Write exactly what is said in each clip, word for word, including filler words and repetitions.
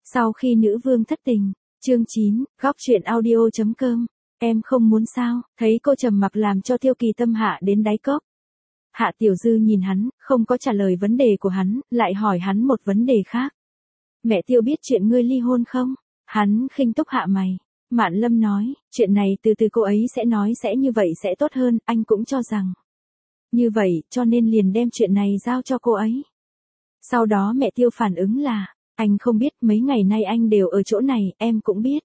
Sau khi nữ vương thất tình, chương chín, góc truyện audio chấm com, em không muốn sao, thấy cô trầm mặc làm cho Tiêu Kỳ tâm hạ đến đáy cốc. Hạ Tiểu Dư nhìn hắn, không có trả lời vấn đề của hắn, lại hỏi hắn một vấn đề khác. Mẹ Tiêu biết chuyện ngươi ly hôn không? Hắn khinh túc hạ mày. Mạn Lâm nói, chuyện này từ từ cô ấy sẽ nói, sẽ như vậy sẽ tốt hơn, anh cũng cho rằng như vậy, cho nên liền đem chuyện này giao cho cô ấy. Sau đó mẹ Tiêu phản ứng là, anh không biết, mấy ngày nay anh đều ở chỗ này, em cũng biết.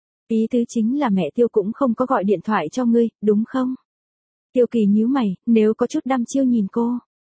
Ý tứ chính là mẹ Tiêu cũng không có gọi điện thoại cho ngươi, đúng không? Tiêu Kỳ nhíu mày, nếu có chút đăm chiêu nhìn cô.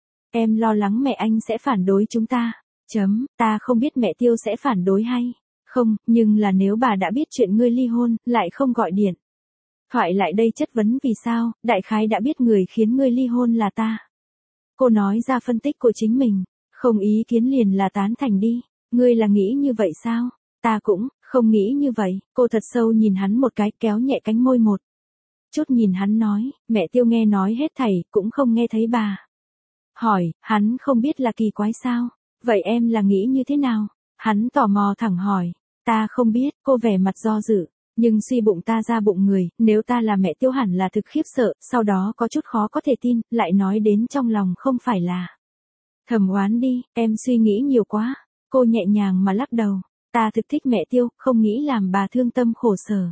Em lo lắng mẹ anh sẽ phản đối chúng ta. Chấm, ta không biết mẹ Tiêu sẽ phản đối hay không, nhưng là nếu bà đã biết chuyện ngươi ly hôn, lại không gọi điện thoại lại đây chất vấn vì sao, đại khái đã biết người khiến ngươi ly hôn là ta. Cô nói ra phân tích của chính mình, không ý kiến liền là tán thành đi, ngươi là nghĩ như vậy sao? Ta cũng không nghĩ như vậy. Cô thật sâu nhìn hắn một cái, kéo nhẹ cánh môi một chút nhìn hắn nói, mẹ Tiêu nghe nói hết thảy, cũng không nghe thấy bà hỏi, hắn không biết là kỳ quái sao? Vậy em là nghĩ như thế nào? Hắn tò mò thẳng hỏi, ta không biết. Cô vẻ mặt do dự, nhưng suy bụng ta ra bụng người, nếu ta là mẹ Tiêu hẳn là thực khiếp sợ, sau đó có chút khó có thể tin, lại nói đến trong lòng không phải là thầm oán đi, em suy nghĩ nhiều quá. Cô nhẹ nhàng mà lắc đầu, ta thực thích mẹ Tiêu, không nghĩ làm bà thương tâm khổ sở.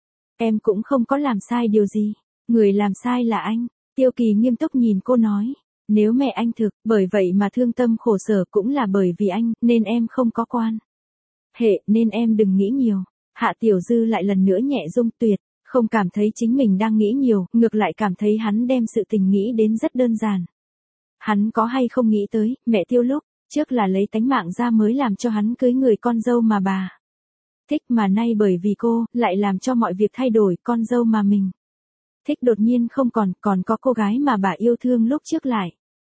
Em cũng không có làm sai điều gì, người làm sai là anh. Tiêu Kỳ nghiêm túc nhìn cô nói, nếu mẹ anh thực, bởi vậy mà thương tâm khổ sở cũng là bởi vì anh, nên em không có quan hệ, nên em đừng nghĩ nhiều. Hạ Tiểu Dư lại lần nữa nhẹ rung tuyệt, không cảm thấy chính mình đang nghĩ nhiều, ngược lại cảm thấy hắn đem sự tình nghĩ đến rất đơn giản. Hắn có hay không nghĩ tới, mẹ Tiêu lúc trước là lấy tánh mạng ra mới làm cho hắn cưới người con dâu mà bà thích, mà nay bởi vì cô, lại làm cho mọi việc thay đổi, con dâu mà mình thích đột nhiên không còn, còn có cô gái mà bà yêu thương lúc trước lại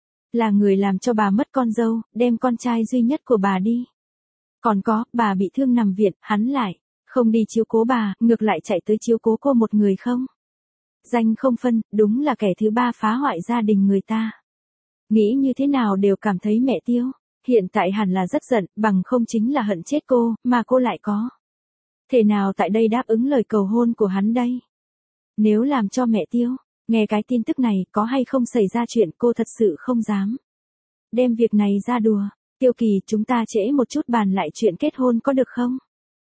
là người làm cho bà mất con dâu, đem con trai duy nhất của bà đi. Còn có, bà bị thương nằm viện, hắn lại không đi chiếu cố bà, ngược lại chạy tới chiếu cố cô một người không danh không phân, đúng là kẻ thứ ba phá hoại gia đình người ta. Nghĩ như thế nào đều cảm thấy mẹ Tiêu hiện tại hẳn là rất giận, bằng không chính là hận chết cô, mà cô lại có thể nào tại đây đáp ứng lời cầu hôn của hắn đây? Nếu làm cho mẹ Tiêu nghe cái tin tức này, có hay không xảy ra chuyện, cô thật sự không dám đem việc này ra đùa. Tiêu Kỳ, chúng ta trễ một chút bàn lại chuyện kết hôn có được không?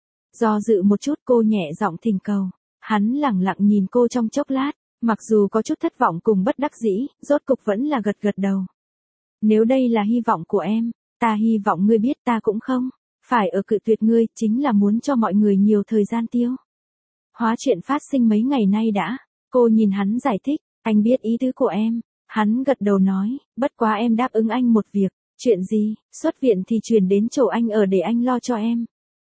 Do dự một chút, cô nhẹ giọng thỉnh cầu. Hắn lẳng lặng nhìn cô trong chốc lát, mặc dù có chút thất vọng cùng bất đắc dĩ, rốt cục vẫn là gật gật đầu. Nếu đây là hy vọng của em, ta hy vọng ngươi biết ta cũng không phải ở cự tuyệt ngươi, chính là muốn cho mọi người nhiều thời gian tiêu hóa chuyện phát sinh mấy ngày nay đã. Cô nhìn hắn giải thích, anh biết ý tứ của em. Hắn gật đầu nói, bất quá em đáp ứng anh một việc. Chuyện gì? Xuất viện thì chuyển đến chỗ anh ở để anh lo cho em.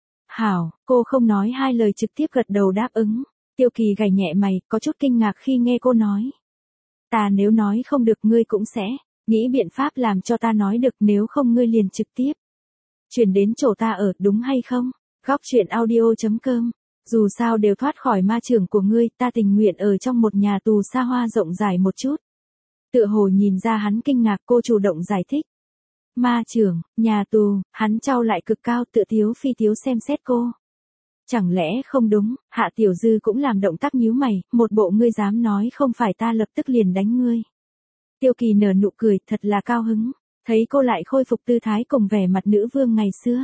Hảo, cô không nói hai lời trực tiếp gật đầu đáp ứng. Tiêu Kỳ gảy nhẹ mày, có chút kinh ngạc khi nghe cô nói. Ta nếu nói không được ngươi cũng sẽ nghĩ biện pháp làm cho ta nói được, nếu không ngươi liền trực tiếp chuyển đến chỗ ta ở, đúng hay không? Góc truyện audio chấm com. Dù sao đều thoát khỏi ma chưởng của ngươi, ta tình nguyện ở trong một nhà tù xa hoa rộng rãi một chút. Tựa hồ nhìn ra hắn kinh ngạc, cô chủ động giải thích. Ma chưởng, nhà tù, hắn trao lại cực cao, tự tiếu phi tiếu xem xét cô. Chẳng lẽ không đúng? Hạ Tiểu Dư cũng làm động tác nhíu mày, một bộ ngươi dám nói không phải ta lập tức liền đánh ngươi. Tiêu Kỳ nở nụ cười, thật là cao hứng, thấy cô lại khôi phục tư thái cùng vẻ mặt nữ vương ngày xưa.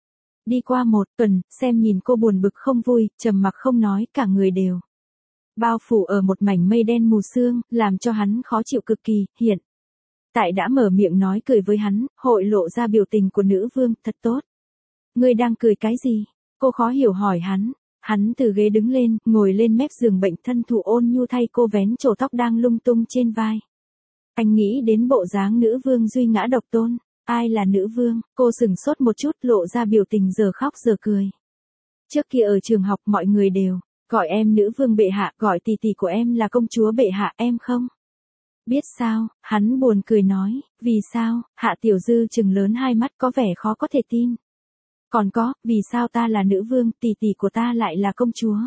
Đi qua một tuần, xem nhìn cô buồn bực không vui, trầm mặc không nói, cả người đều bao phủ ở một mảnh mây đen mù sương, làm cho hắn khó chịu cực kỳ. Hiện tại đã mở miệng nói cười với hắn, hội lộ ra biểu tình của nữ vương, thật tốt. Ngươi đang cười cái gì? Cô khó hiểu hỏi hắn. Hắn từ ghế đứng lên, ngồi lên mép giường bệnh, thân thủ ôn nhu thay cô vén trổ tóc đang lung tung trên vai. Anh nghĩ đến bộ dáng nữ vương duy ngã độc tôn. Ai là nữ vương? Cô sửng sốt một chút, lộ ra biểu tình giờ khóc giờ cười. Trước kia ở trường học mọi người đều gọi em nữ vương bệ hạ, gọi tỷ tỷ của em là công chúa bệ hạ, em không biết sao? Hắn buồn cười nói, vì sao? Hạ Tiểu Dư trừng lớn hai mắt, có vẻ khó có thể tin. Còn có, vì sao ta là nữ vương, tỷ tỷ của ta lại là công chúa?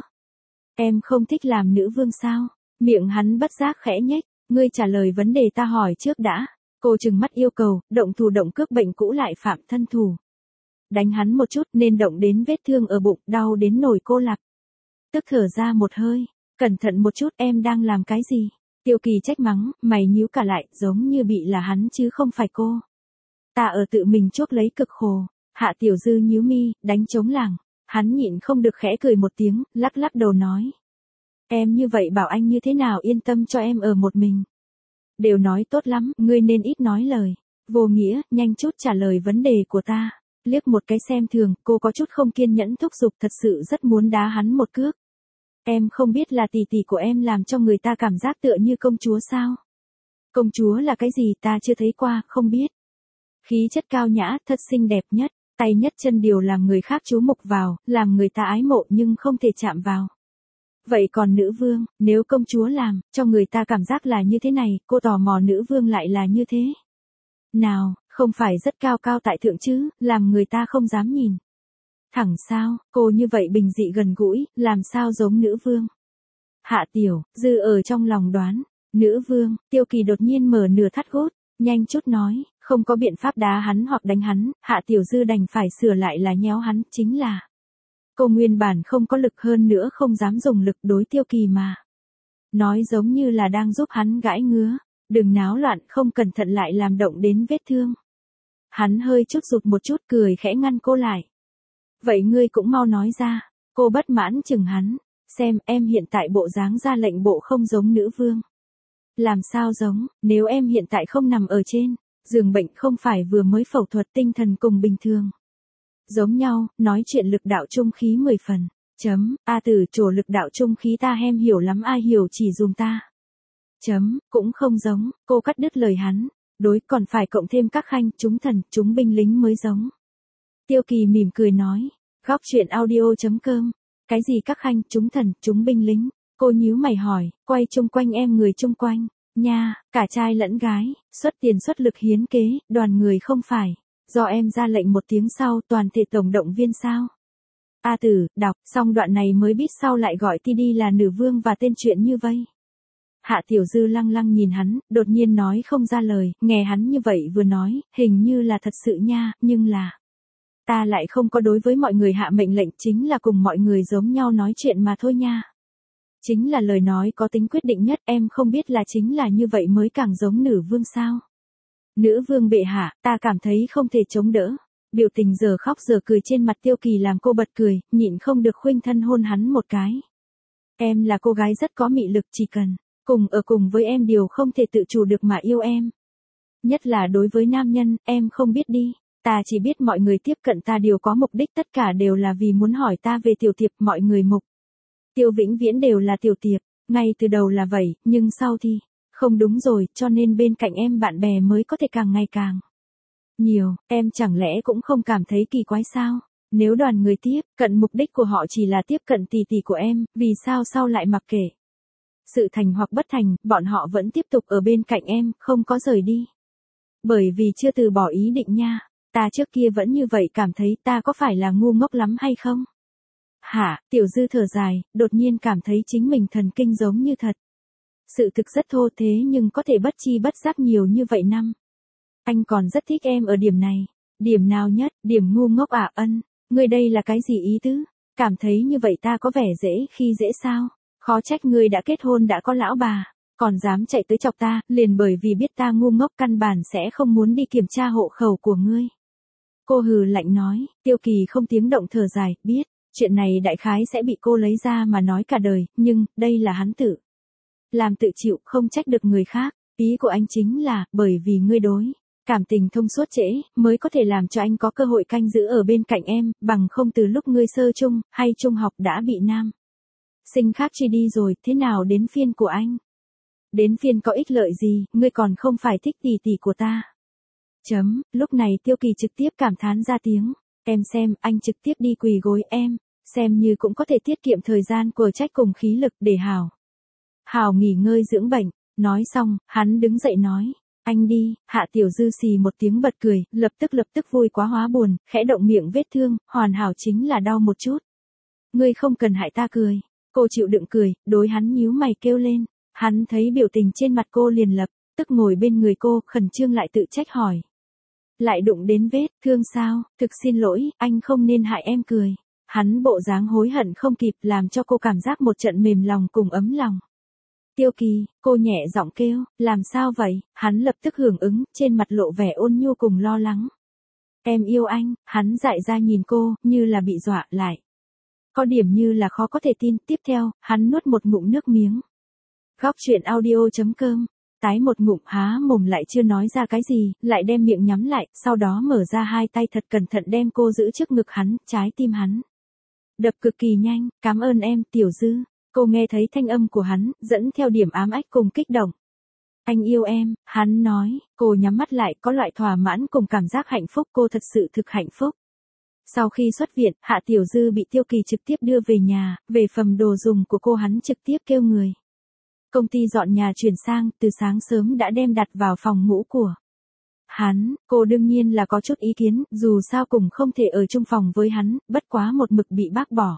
Em không thích làm nữ vương sao? Miệng hắn bất giác khẽ nhếch, ngươi trả lời vấn đề ta hỏi trước đã. Cô trừng mắt yêu cầu, động thủ động cước bệnh cũ lại phạm thân thủ. đánh hắn một chút nên động đến vết thương ở bụng, đau đến nổi cô lặc. Tức thở ra một hơi, cẩn thận một chút, em đang làm cái gì? Tiêu Kỳ trách mắng, mày nhíu cả lại, giống như bị là hắn chứ không phải cô. Ta ở tự mình chuốc lấy cực khổ. Hạ Tiểu Dư nhíu mi, đánh trống lảng. Hắn nhịn không được khẽ cười một tiếng, lắc lắc đầu nói. Em như vậy bảo anh như thế nào yên tâm cho em ở một mình. Đều nói tốt lắm, ngươi nên ít nói lời. Vô nghĩa, nhanh chút trả lời vấn đề của ta. Liếc một cái xem thường, cô có chút không kiên nhẫn thúc giục, thật sự rất muốn đá hắn một cước. Em không biết là tỷ tỷ của em làm cho người ta cảm giác tựa như công chúa sao? Công chúa là cái gì ta chưa thấy qua, không biết. Khí chất cao nhã, thật xinh đẹp nhất, tay nhất chân điều làm người khác chú mục vào, làm người ta ái mộ nhưng không thể chạm vào. Vậy còn nữ vương, nếu công chúa làm, cho người ta cảm giác là như thế này, cô tò mò nữ vương lại là như thế. Nào, không phải rất cao cao tại thượng chứ, làm người ta không dám nhìn. Thẳng sao, cô như vậy bình dị gần gũi, làm sao giống nữ vương. Hạ Tiểu Dư ở trong lòng đoán, nữ vương, Tiêu Kỳ đột nhiên mở nửa thắt gốt, nhanh chút nói, không có biện pháp đá hắn hoặc đánh hắn, Hạ Tiểu Dư đành phải sửa lại là nhéo hắn, chính là. Cô nguyên bản không có lực hơn nữa không dám dùng lực đối Tiêu Kỳ mà. Nói giống như là đang giúp hắn gãi ngứa, đừng náo loạn không cẩn thận lại làm động đến vết thương. Hắn hơi chút rụt một chút cười khẽ ngăn cô lại. Vậy ngươi cũng mau nói ra, cô bất mãn chừng hắn, xem em hiện tại bộ dáng ra lệnh bộ không giống nữ vương. Làm sao giống, nếu em hiện tại không nằm ở trên giường bệnh không phải vừa mới phẫu thuật tinh thần cùng bình thường. Giống nhau, nói chuyện lực đạo trung khí mười phần. Chấm, A Tử trổ lực đạo trung khí ta hem hiểu lắm ai hiểu chỉ dùng ta. Chấm, cũng không giống, cô cắt đứt lời hắn. Đối còn phải cộng thêm các khanh, chúng thần, chúng binh lính mới giống. Tiêu Kỳ mỉm cười nói, góc chuyện audio.com, cái gì các khanh, chúng thần, chúng binh lính, cô nhíu mày hỏi, quay chung quanh em người chung quanh, nha, cả trai lẫn gái, xuất tiền xuất lực hiến kế, đoàn người không phải, do em ra lệnh một tiếng sau toàn thể tổng động viên sao. A Tử, đọc, xong đoạn này mới biết sau lại gọi Ti đi là nữ vương và tên chuyện như vây. Hạ Tiểu Dư lăng lăng nhìn hắn, đột nhiên nói không ra lời, nghe hắn như vậy vừa nói, hình như là thật sự nha, nhưng là. Ta lại không có đối với mọi người hạ mệnh lệnh, chính là cùng mọi người giống nhau nói chuyện mà thôi nha. Chính là lời nói có tính quyết định nhất, em không biết là chính là như vậy mới càng giống nữ vương sao. Nữ vương bệ hạ, ta cảm thấy không thể chống đỡ. Biểu tình giờ khóc giờ cười trên mặt Tiêu Kỳ làm cô bật cười, nhịn không được khuynh thân hôn hắn một cái. Em là cô gái rất có mị lực, chỉ cần cùng ở cùng với em điều không thể tự chủ được mà yêu em. Nhất là đối với nam nhân, em không biết đi. Ta chỉ biết mọi người tiếp cận ta đều có mục đích, tất cả đều là vì muốn hỏi ta về Tiểu Tiệp, mọi người mục tiêu vĩnh viễn đều là Tiểu Tiệp, ngay từ đầu là vậy, nhưng sau thì, không đúng rồi, cho nên bên cạnh em bạn bè mới có thể càng ngày càng nhiều, em chẳng lẽ cũng không cảm thấy kỳ quái sao? Nếu đoàn người tiếp cận mục đích của họ chỉ là tiếp cận tỷ tỷ của em, vì sao sau lại mặc kệ? Sự thành hoặc bất thành, bọn họ vẫn tiếp tục ở bên cạnh em, không có rời đi. Bởi vì chưa từ bỏ ý định nha. Ta trước kia vẫn như vậy cảm thấy ta có phải là ngu ngốc lắm hay không? Hả, Tiểu Dư thở dài, đột nhiên cảm thấy chính mình thần kinh giống như thật. Sự thực rất thô thế nhưng có thể bất chi bất giác nhiều như vậy năm. Anh còn rất thích em ở điểm này. Điểm nào nhất, điểm ngu ngốc à ân, ngươi đây là cái gì ý tứ? Cảm thấy như vậy ta có vẻ dễ khi dễ sao? Khó trách ngươi đã kết hôn đã có lão bà, còn dám chạy tới chọc ta, liền bởi vì biết ta ngu ngốc căn bản sẽ không muốn đi kiểm tra hộ khẩu của ngươi. Cô hừ lạnh nói, Tiêu Kỳ không tiếng động thở dài, biết, chuyện này đại khái sẽ bị cô lấy ra mà nói cả đời, nhưng, đây là hắn tự làm tự chịu, không trách được người khác, ý của anh chính là, bởi vì ngươi đối cảm tình thông suốt trễ, mới có thể làm cho anh có cơ hội canh giữ ở bên cạnh em, bằng không từ lúc ngươi sơ trung, hay trung học đã bị nam sinh khác truy đi rồi, thế nào đến phiên của anh? Đến phiên có ích lợi gì, ngươi còn không phải thích tỷ tỷ của ta. Chấm, lúc này Tiêu Kỳ trực tiếp cảm thán ra tiếng, em xem, anh trực tiếp đi quỳ gối em, xem như cũng có thể tiết kiệm thời gian của trách cùng khí lực để hào. Hào nghỉ ngơi dưỡng bệnh, nói xong, hắn đứng dậy nói, anh đi, Hạ Tiểu Dư xì một tiếng bật cười, lập tức lập tức vui quá hóa buồn, khẽ động miệng vết thương, hoàn hảo chính là đau một chút. Ngươi không cần hại ta cười, cô chịu đựng cười, đối hắn nhíu mày kêu lên, hắn thấy biểu tình trên mặt cô liền lập tức ngồi bên người cô, khẩn trương lại tự trách hỏi. Lại đụng đến vết thương sao, thực xin lỗi, anh không nên hại em cười. Hắn bộ dáng hối hận không kịp làm cho cô cảm giác một trận mềm lòng cùng ấm lòng. Tiêu Kỳ, cô nhẹ giọng kêu, làm sao vậy, hắn lập tức hưởng ứng, trên mặt lộ vẻ ôn nhu cùng lo lắng. Em yêu anh, hắn dại ra nhìn cô, như là bị dọa lại. Có điểm như là khó có thể tin, tiếp theo, hắn nuốt một ngụm nước miếng. Góc chuyện audio chấm com, tái một ngụm há mồm lại chưa nói ra cái gì, lại đem miệng nhắm lại, sau đó mở ra hai tay thật cẩn thận đem cô giữ trước ngực hắn, trái tim hắn. Đập cực kỳ nhanh, cảm ơn em, Tiểu Dư. Cô nghe thấy thanh âm của hắn, dẫn theo điểm ám ách cùng kích động. Anh yêu em, hắn nói, cô nhắm mắt lại có loại thỏa mãn cùng cảm giác hạnh phúc, cô thật sự thực hạnh phúc. Sau khi xuất viện, Hạ Tiểu Dư bị Tiêu Kỳ trực tiếp đưa về nhà, về phần đồ dùng của cô hắn trực tiếp kêu người. Công ty dọn nhà chuyển sang, từ sáng sớm đã đem đặt vào phòng ngủ của hắn, cô đương nhiên là có chút ý kiến, dù sao cùng không thể ở chung phòng với hắn, bất quá một mực bị bác bỏ.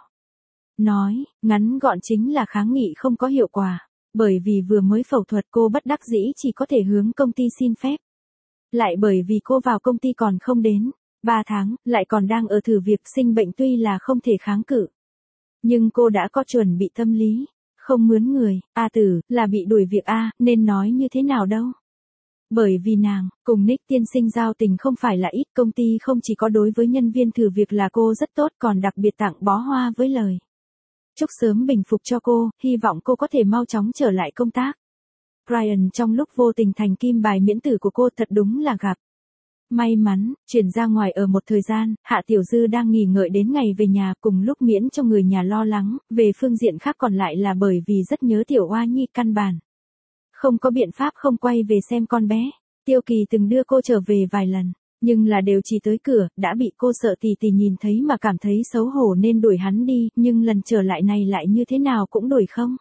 Nói, ngắn gọn chính là kháng nghị không có hiệu quả, bởi vì vừa mới phẫu thuật cô bất đắc dĩ chỉ có thể hướng công ty xin phép. Lại bởi vì cô vào công ty còn không đến ba tháng, lại còn đang ở thử việc sinh bệnh tuy là không thể kháng cự. Nhưng cô đã có chuẩn bị tâm lý, không mướn người, A Tử, là bị đuổi việc A, nên nói như thế nào đâu. Bởi vì nàng, cùng Nick tiên sinh giao tình không phải là ít, công ty không chỉ có đối với nhân viên thử việc là cô rất tốt còn đặc biệt tặng bó hoa với lời chúc sớm bình phục cho cô, hy vọng cô có thể mau chóng trở lại công tác. Ryan trong lúc vô tình thành kim bài miễn tử của cô thật đúng là gặp may mắn, chuyển ra ngoài ở một thời gian, Hạ Tiểu Dư đang nghỉ ngợi đến ngày về nhà cùng lúc miễn cho người nhà lo lắng, về phương diện khác còn lại là bởi vì rất nhớ Tiểu Oa Nhi căn bản. Không có biện pháp không quay về xem con bé. Tiêu Kỳ từng đưa cô trở về vài lần, nhưng là đều chỉ tới cửa, đã bị cô sợ tì tì nhìn thấy mà cảm thấy xấu hổ nên đuổi hắn đi, nhưng lần trở lại này lại như thế nào cũng đuổi không.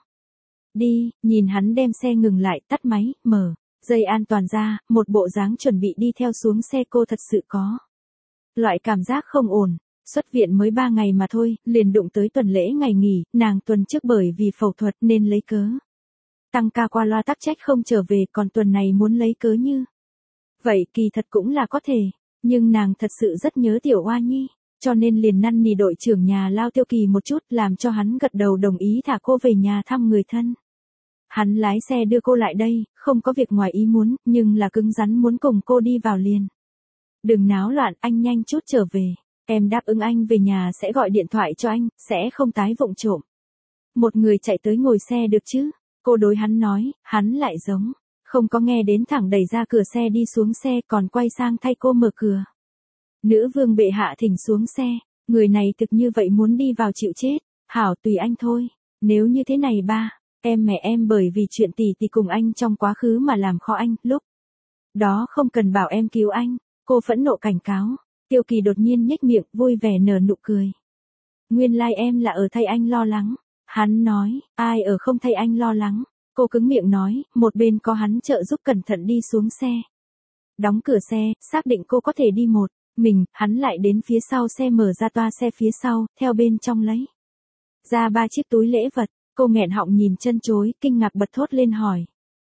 Đi, nhìn hắn đem xe ngừng lại, tắt máy, mở dây an toàn ra, một bộ dáng chuẩn bị đi theo xuống xe, cô thật sự có loại cảm giác không ổn. Xuất viện mới ba ngày mà thôi, liền đụng tới tuần lễ ngày nghỉ, nàng tuần trước bởi vì phẫu thuật nên lấy cớ tăng ca qua loa tắc trách không trở về, còn tuần này muốn lấy cớ như vậy kỳ thật cũng là có thể, nhưng nàng thật sự rất nhớ Tiểu Oa Nhi, cho nên liền năn nỉ đội trưởng nhà lao Tiêu Kỳ một chút, làm cho hắn gật đầu đồng ý thả cô về nhà thăm người thân. Hắn lái xe đưa cô lại đây, không có việc ngoài ý muốn, nhưng là cứng rắn muốn cùng cô đi vào liền. Đừng náo loạn, anh nhanh chút trở về. Em đáp ứng anh về nhà sẽ gọi điện thoại cho anh, sẽ không tái vụng trộm. Một người chạy tới ngồi xe được chứ? Cô đối hắn nói, hắn lại giống không có nghe đến, thẳng đẩy ra cửa xe đi xuống xe, còn quay sang thay cô mở cửa. Nữ vương bệ hạ thỉnh xuống xe, người này thực như vậy muốn đi vào chịu chết. Hảo, tùy anh thôi. Nếu như thế này ba, em mẹ em bởi vì chuyện tỷ tỷ cùng anh trong quá khứ mà làm khó anh, lúc đó không cần bảo em cứu anh. Cô phẫn nộ cảnh cáo. Tiêu Kỳ đột nhiên nhếch miệng, vui vẻ nở nụ cười. Nguyên lai like em là ở thay anh lo lắng. Hắn nói, ai ở không thay anh lo lắng. Cô cứng miệng nói, một bên có hắn trợ giúp, cẩn thận đi xuống xe. Đóng cửa xe, xác định cô có thể đi một mình, hắn lại đến phía sau xe, mở ra toa xe phía sau, theo bên trong lấy ra ba chiếc túi lễ vật. Cô nghẹn họng nhìn chân chối, kinh ngạc bật thốt lên hỏi.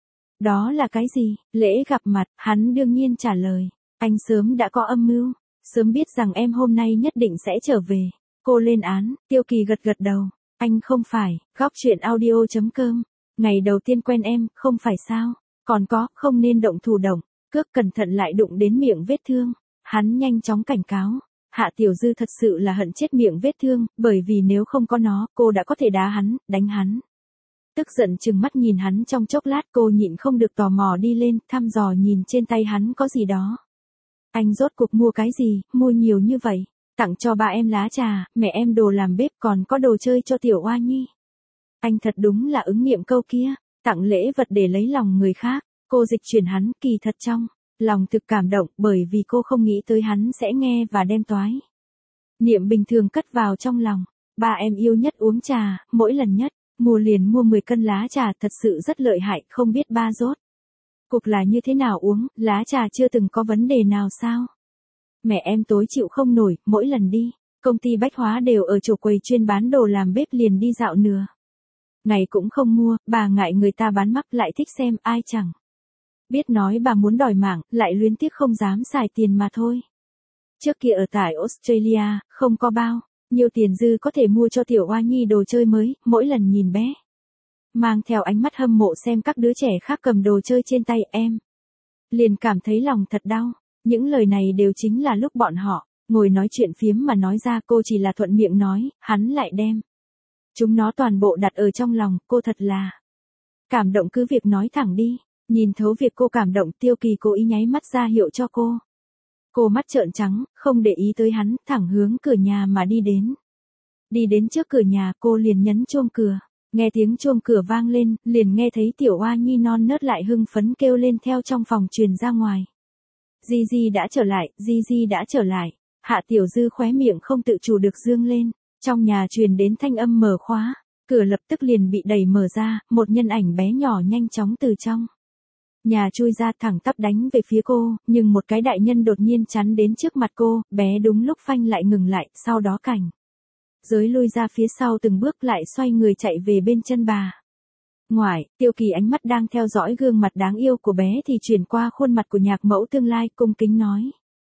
Đó là cái gì? Lễ gặp mặt, hắn đương nhiên trả lời. Anh sớm đã có âm mưu, sớm biết rằng em hôm nay nhất định sẽ trở về. Cô lên án, Tiêu Kỳ gật gật đầu. Anh không phải, góc chuyện audio chấm com. Ngày đầu tiên quen em, không phải sao? Còn có, không nên động thủ động, cước cẩn thận lại đụng đến miệng vết thương. Hắn nhanh chóng cảnh cáo. Hạ Tiểu Dư thật sự là hận chết miệng vết thương, bởi vì nếu không có nó, cô đã có thể đá hắn, đánh hắn. Tức giận trừng mắt nhìn hắn trong chốc lát, cô nhịn không được tò mò đi lên, thăm dò nhìn trên tay hắn có gì đó. Anh rốt cuộc mua cái gì, mua nhiều như vậy? Tặng cho ba em lá trà, mẹ em đồ làm bếp, còn có đồ chơi cho Tiểu Oa Nhi. Anh thật đúng là ứng nghiệm câu kia, tặng lễ vật để lấy lòng người khác. Cô dịch chuyển hắn, kỳ thật trong lòng thực cảm động, bởi vì cô không nghĩ tới hắn sẽ nghe và đem toái niệm bình thường cất vào trong lòng. Ba em yêu nhất uống trà, mỗi lần nhất mua liền mua mười cân lá trà, thật sự rất lợi hại, không biết ba rốt cuộc là như thế nào uống, lá trà chưa từng có vấn đề nào sao? Mẹ em tối chịu không nổi, mỗi lần đi công ty bách hóa đều ở chỗ quầy chuyên bán đồ làm bếp liền đi dạo nửa ngày cũng không mua, bà ngại người ta bán mắc, lại thích xem ai chẳng Biết nói bà muốn đòi mạng, lại luyến tiếc không dám xài tiền mà thôi. Trước kia ở tại Australia, không có bao nhiều tiền dư có thể mua cho tiểu oa nhi đồ chơi mới, mỗi lần nhìn bé. Mang theo ánh mắt hâm mộ xem các đứa trẻ khác cầm đồ chơi trên tay em. Liền cảm thấy lòng thật đau, những lời này đều chính là lúc bọn họ ngồi nói chuyện phiếm mà nói ra, cô chỉ là thuận miệng nói, hắn lại đem chúng nó toàn bộ đặt ở trong lòng, cô thật là cảm động, cứ việc nói thẳng đi. Nhìn thấu việc cô cảm động, Tiêu Kỳ cố ý nháy mắt ra hiệu cho cô. Cô mắt trợn trắng, không để ý tới hắn, thẳng hướng cửa nhà mà đi đến. Đi đến trước cửa nhà, cô liền nhấn chuông cửa. Nghe tiếng chuông cửa vang lên, liền nghe thấy tiểu oa nhi non nớt lại hưng phấn kêu lên theo trong phòng truyền ra ngoài. Di Di đã trở lại, Di Di đã trở lại. Hạ Tiểu Dư khóe miệng không tự chủ được dương lên. Trong nhà truyền đến thanh âm mở khóa. Cửa lập tức liền bị đẩy mở ra, một nhân ảnh bé nhỏ nhanh chóng từ trong nhà chui ra, thẳng tắp đánh về phía cô, nhưng một cái đại nhân đột nhiên chắn đến trước mặt cô, bé đúng lúc phanh lại ngừng lại, sau đó cảnh giới lui ra phía sau từng bước, lại xoay người chạy về bên chân bà ngoại. Tiêu Kỳ ánh mắt đang theo dõi gương mặt đáng yêu của bé thì chuyển qua khuôn mặt của nhạc mẫu tương lai, cung kính nói.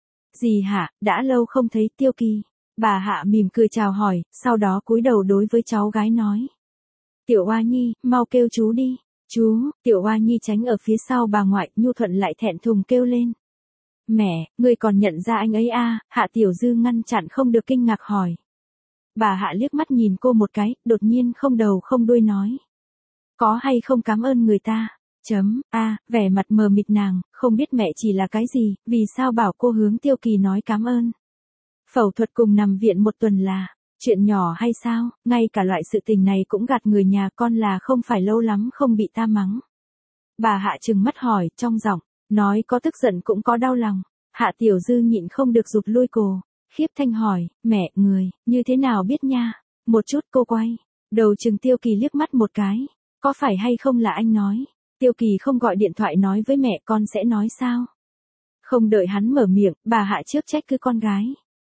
Dì Hạ, đã lâu không thấy Tiêu Kỳ. Bà Hạ mỉm cười chào hỏi, sau đó cúi đầu đối với cháu gái nói. Tiểu Oa Nhi, mau kêu chú đi. Chú, tiểu Oa Nhi tránh ở phía sau bà ngoại, nhu thuận lại thẹn thùng kêu lên. Mẹ, ngươi còn nhận ra anh ấy à? Hạ Tiểu Dư ngăn chặn không được kinh ngạc hỏi. Bà Hạ liếc mắt nhìn cô một cái, đột nhiên không đầu không đuôi nói. Có hay không cảm ơn người ta? Chấm, a à, vẻ mặt mờ mịt nàng, không biết mẹ chỉ là cái gì, vì sao bảo cô hướng Tiêu Kỳ nói cảm ơn. Phẫu thuật cùng nằm viện một tuần là chuyện nhỏ hay sao, ngay cả loại sự tình này cũng gạt người nhà con là không phải lâu lắm không bị ta mắng. Bà Hạ trừng mắt hỏi, trong giọng nói có tức giận cũng có đau lòng. Hạ Tiểu Dư nhịn không được rụt lui cổ, khiếp thanh hỏi, mẹ, người, như thế nào biết nha? Một chút cô quay đầu chừng Tiêu Kỳ liếc mắt một cái, có phải hay không là anh nói? Tiêu Kỳ không gọi điện thoại nói với mẹ con sẽ nói sao? Không đợi hắn mở miệng, bà Hạ trước trách cứ con gái.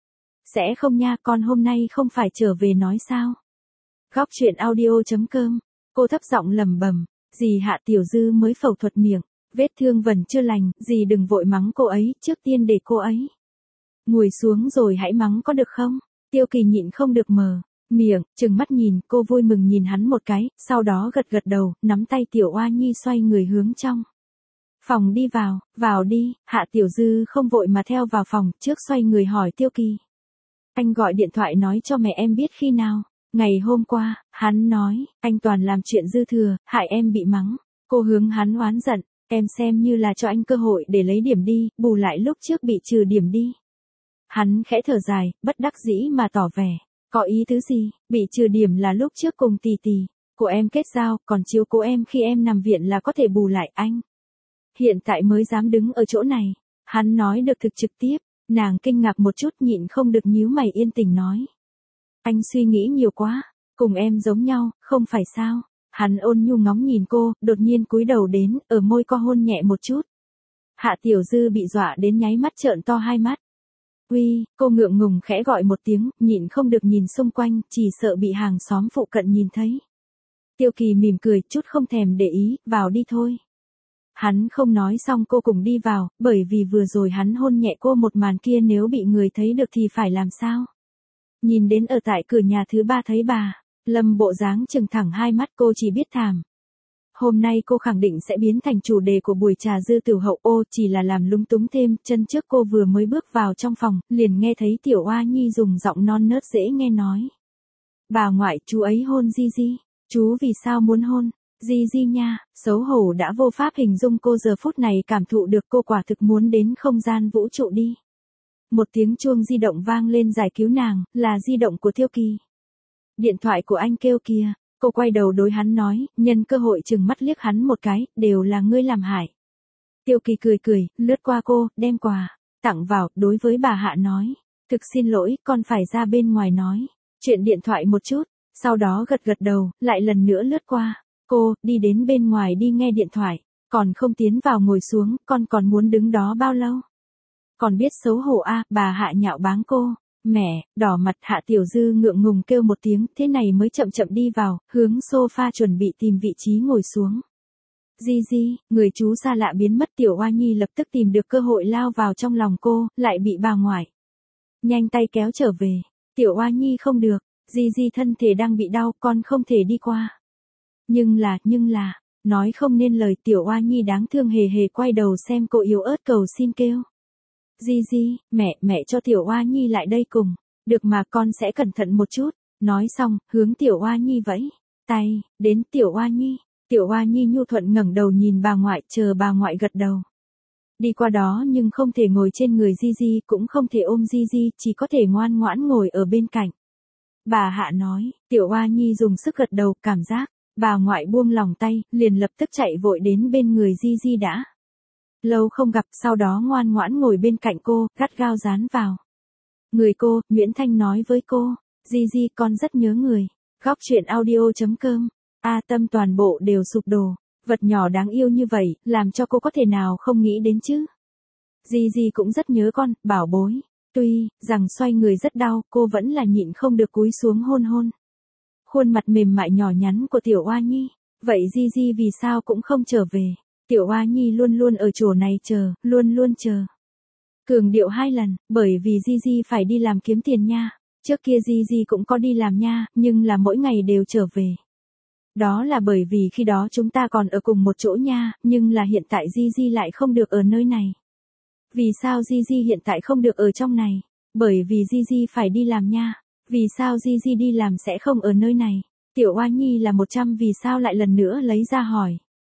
Sẽ không nha, con hôm nay không phải trở về nói sao? Góc chuyện audio chấm com, cô thấp giọng lẩm bẩm, dì Hạ Tiểu Dư mới phẫu thuật miệng, vết thương vẫn chưa lành, dì đừng vội mắng cô ấy, trước tiên để cô ấy ngồi xuống rồi hãy mắng có được không? Tiêu Kỳ nhịn không được mở miệng, trừng mắt nhìn, cô vui mừng nhìn hắn một cái, sau đó gật gật đầu, nắm tay tiểu Oa Nhi xoay người hướng trong phòng đi vào. Vào đi. Hạ Tiểu Dư không vội mà theo vào phòng, trước xoay người hỏi Tiêu Kỳ. Anh gọi điện thoại nói cho mẹ em biết khi nào? Ngày hôm qua. Hắn nói, anh toàn làm chuyện dư thừa, hại em bị mắng. Cô hướng hắn oán giận, em xem như là cho anh cơ hội để lấy điểm đi, bù lại lúc trước bị trừ điểm đi. Hắn khẽ thở dài, bất đắc dĩ mà tỏ vẻ. Có ý tứ gì? Bị trừ điểm là lúc trước cùng tỷ tỷ của em kết giao, còn chiếu cố em khi em nằm viện là có thể bù lại anh. Hiện tại mới dám đứng ở chỗ này. Hắn nói được thực trực tiếp. Nàng kinh ngạc một chút, nhịn không được nhíu mày, yên tình nói. Anh suy nghĩ nhiều quá, cùng em giống nhau, không phải sao? Hắn ôn nhu ngóng nhìn cô, đột nhiên cúi đầu đến, ở môi co hôn nhẹ một chút. Hạ Tiểu Dư bị dọa đến nháy mắt trợn to hai mắt. Uy, cô ngượng ngùng khẽ gọi một tiếng, nhịn không được nhìn xung quanh, chỉ sợ bị hàng xóm phụ cận nhìn thấy. Tiêu Kỳ mỉm cười, chút không thèm để ý, vào đi thôi. Hắn không nói xong cô cùng đi vào, bởi vì vừa rồi hắn hôn nhẹ cô một màn kia nếu bị người thấy được thì phải làm sao? Nhìn đến ở tại cửa nhà thứ ba thấy bà Lâm bộ dáng trừng thẳng hai mắt, cô chỉ biết thảm. Hôm nay cô khẳng định sẽ biến thành chủ đề của buổi trà dư tiểu hậu, ô chỉ là làm lúng túng thêm, chân trước cô vừa mới bước vào trong phòng, liền nghe thấy tiểu Oa Nhi dùng giọng non nớt dễ nghe nói. Bà ngoại, chú ấy hôn Di Di, chú vì sao muốn hôn? Di Di nha, xấu hổ đã vô pháp hình dung cô giờ phút này cảm thụ được, cô quả thực muốn đến không gian vũ trụ đi. Một tiếng chuông di động vang lên giải cứu nàng, là di động của Tiêu Kỳ. Điện thoại của anh kêu kìa, cô quay đầu đối hắn nói, nhân cơ hội chừng mắt liếc hắn một cái, đều là ngươi làm hại. Tiêu Kỳ cười cười, lướt qua cô, đem quà tặng vào, đối với bà Hạ nói, thực xin lỗi, con phải ra bên ngoài nói chuyện điện thoại một chút, sau đó gật gật đầu, lại lần nữa lướt qua cô, đi đến bên ngoài đi nghe điện thoại, còn không tiến vào ngồi xuống, con còn muốn đứng đó bao lâu? Còn biết xấu hổ a, à, bà Hạ nhạo báng cô. Mẹ, đỏ mặt. Hạ Tiểu Dư ngượng ngùng kêu một tiếng, thế này mới chậm chậm đi vào, hướng sofa chuẩn bị tìm vị trí ngồi xuống. Di Di, người chú xa lạ biến mất. Tiểu Oa Nhi lập tức tìm được cơ hội lao vào trong lòng cô, lại bị bà ngoại nhanh tay kéo trở về. Tiểu Oa Nhi không được, Di Di thân thể đang bị đau, con không thể đi qua. Nhưng là, nhưng là, nói không nên lời. Tiểu Oa Nhi đáng thương hề hề quay đầu xem cô yếu ớt cầu xin kêu. Di Di, mẹ, mẹ cho Tiểu Oa Nhi lại đây cùng. Được mà, con sẽ cẩn thận một chút. Nói xong, hướng Tiểu Oa Nhi vẫy tay, đến Tiểu Oa Nhi. Tiểu Oa Nhi nhu thuận ngẩng đầu nhìn bà ngoại, chờ bà ngoại gật đầu. Đi qua đó nhưng không thể ngồi trên người Di Di, cũng không thể ôm Di Di, chỉ có thể ngoan ngoãn ngồi ở bên cạnh. Bà Hạ nói, Tiểu Oa Nhi dùng sức gật đầu, cảm giác, bà ngoại buông lòng tay, liền lập tức chạy vội đến bên người Di Di đã lâu không gặp, sau đó ngoan ngoãn ngồi bên cạnh cô, gắt gao dán vào người cô. Nguyễn Thanh nói với cô, Di Di, con rất nhớ người. Góc truyện audio chấm com. A Tâm toàn bộ đều sụp đổ. Vật nhỏ đáng yêu như vậy, làm cho cô có thể nào không nghĩ đến chứ. Di Di cũng rất nhớ con, bảo bối. Tuy rằng xoay người rất đau, cô vẫn là nhịn không được cúi xuống hôn hôn khuôn mặt mềm mại nhỏ nhắn của Tiểu Oa Nhi. Vậy Di Di vì sao cũng không trở về? Tiểu Oa Nhi luôn luôn ở chỗ này chờ, luôn luôn chờ. Cường điệu hai lần, bởi vì Di Di phải đi làm kiếm tiền nha. Trước kia Di Di cũng có đi làm nha, nhưng là mỗi ngày đều trở về. Đó là bởi vì khi đó chúng ta còn ở cùng một chỗ nha, nhưng là hiện tại Di Di lại không được ở nơi này. Vì sao Di Di hiện tại không được ở trong này? Bởi vì Di Di phải đi làm nha. Vì sao Di Di đi làm sẽ không ở nơi này? Tiểu Oa Nhi là một trăm vì sao lại lần nữa lấy ra hỏi.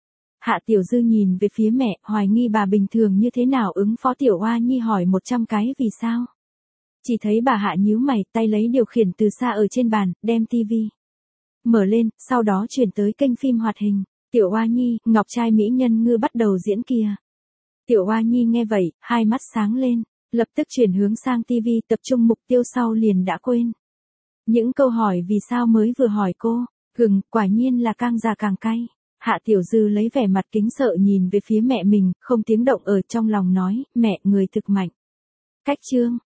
Hạ Tiểu Dư nhìn về phía mẹ, hoài nghi bà bình thường như thế nào ứng phó Tiểu Oa Nhi hỏi một trăm cái vì sao. Chỉ thấy bà Hạ nhíu mày, tay lấy điều khiển từ xa ở trên bàn, đem tivi mở lên, sau đó chuyển tới kênh phim hoạt hình. Tiểu Oa Nhi, ngọc trai mỹ nhân ngư bắt đầu diễn kìa. Tiểu Oa Nhi nghe vậy, hai mắt sáng lên, lập tức chuyển hướng sang tivi, tập trung mục tiêu sau liền đã quên những câu hỏi vì sao mới vừa hỏi cô. Gừng, quả nhiên là càng già càng cay. Hạ Tiểu Dư lấy vẻ mặt kính sợ nhìn về phía mẹ mình, không tiếng động ở trong lòng nói, mẹ người thực mạnh. Cách chương